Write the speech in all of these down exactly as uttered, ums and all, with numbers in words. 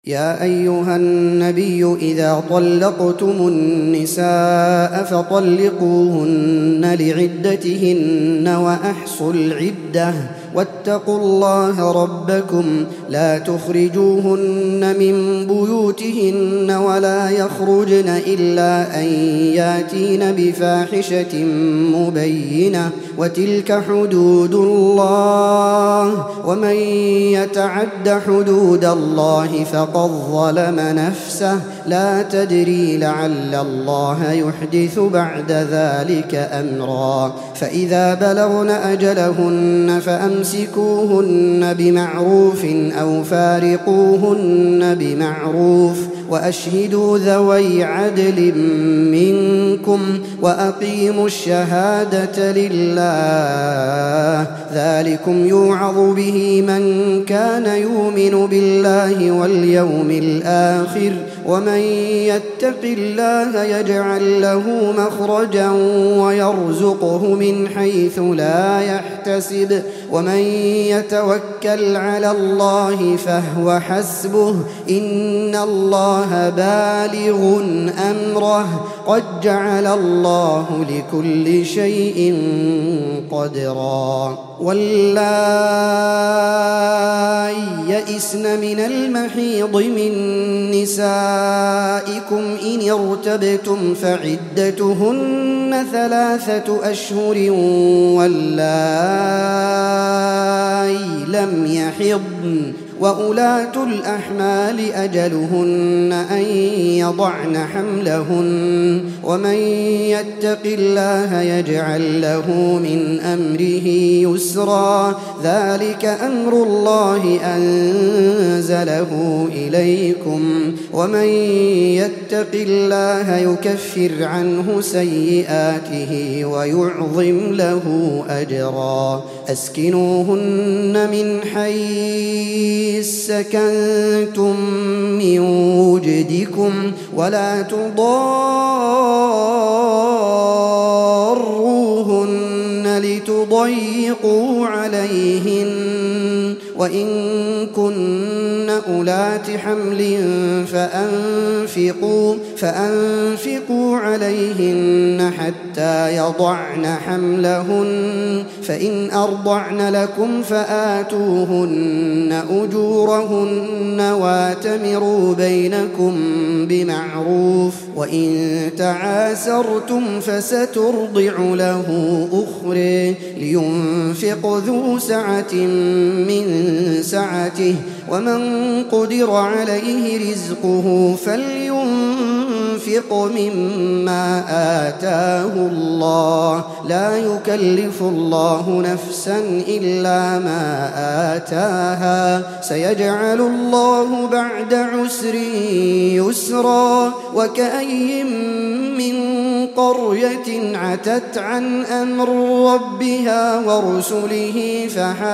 يا أيها النبي إذا طلقتم النساء فطلقوهن لعدتهن وأحصوا العدة واتقوا الله ربكم لا تخرجوهن من بيوتهن ولا يخرجن إلا أن ياتين بفاحشة مبينة وتلك حدود الله ومن يتعد حدود الله فقد ظلم نفسه لا تدري لعل الله يحدث بعد ذلك أمرا فإذا بلغن أجلهن فأمسكوهن بمعروف أو فارقوهن بمعروف وأشهدوا ذوي عدل منكم وأقيموا الشهادة لله ذلكم يوعظ به من كان يؤمن بالله واليوم الآخر ومن يتق الله يجعل له مخرجا ويرزقه من حيث لا يحتسب ومن يتوكل على الله فهو حسبه إن الله بالغ أمره قد جعل الله لكل شيء قدرا واللائي يئسن من المحيض من نسائكم إن ارتبتم فعدتهن ثلاثة أشهر واللائي لم يحضن وأولاة الأحمال أجلهن أن يضعن حملهن ومن يتق الله يجعل له من أمره يسرا ذلك أمر الله أنزله إليكم ومن يتق الله يكفر عنه سيئاته ويعظم له أجرا أسكنوهن من حيث سكنتم من وجدكم ولا تضاروهن لتضيقوا عليهن وإن كن أولات حمل فأنفقوا, فأنفقوا عليهن حتى يضعن حملهن فإن أرضعن لكم فآتوهن أجورهن واتمروا بينكم بمعروف وإن تعاسرتم فسترضع له أخرى لينفق ذو سعة من سعته ومن قدر عليه رزقه فلينفق مما آتاه الله لا يكلف الله نفسا إلا ما آتاها سيجعل الله بعد عسر يسرا وكأي من قرية عتت عن أمر ربها ورسله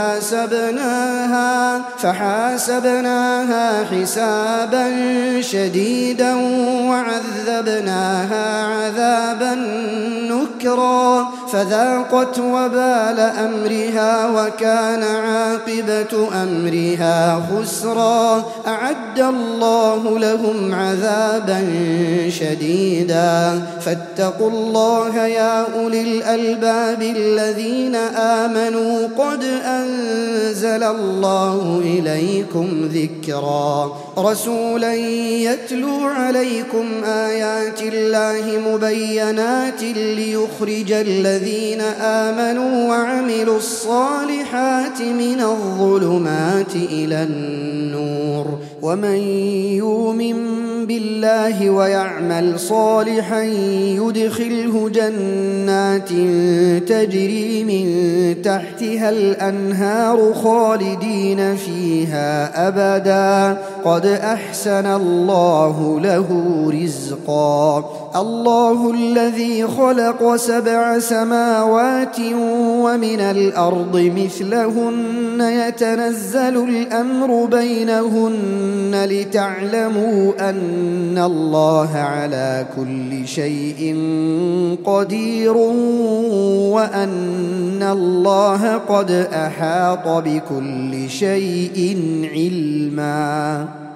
فحاسبناها فحاسبناها حسابا شديدا وعذبناها عذابا نكرا فذاقت وبال أمرها وكان عاقبة أمرها خسرا أعد الله لهم عذابا شديدا فاتقوا الله يا أولي الألباب الذين آمنوا قد أنزل الله إليكم ذكرا رسولا يتلو عليكم آيات الله مبينات ليخرج الذين آمنوا وعملوا الصالحات من الظلمات إلى النور ومن يؤمن بالله ويعمل صالحا يدخله جنات تجري من تحتها الأنهار خالدين فيها أبدا قد أحسن الله له رزقا الله الذي خلق سبع سماوات ومن الأرض مثلهن يتنزل الأمر بينهن لتعلموا أن الله على كل شيء قدير وأن الله قد أحاط بكل شيء علما.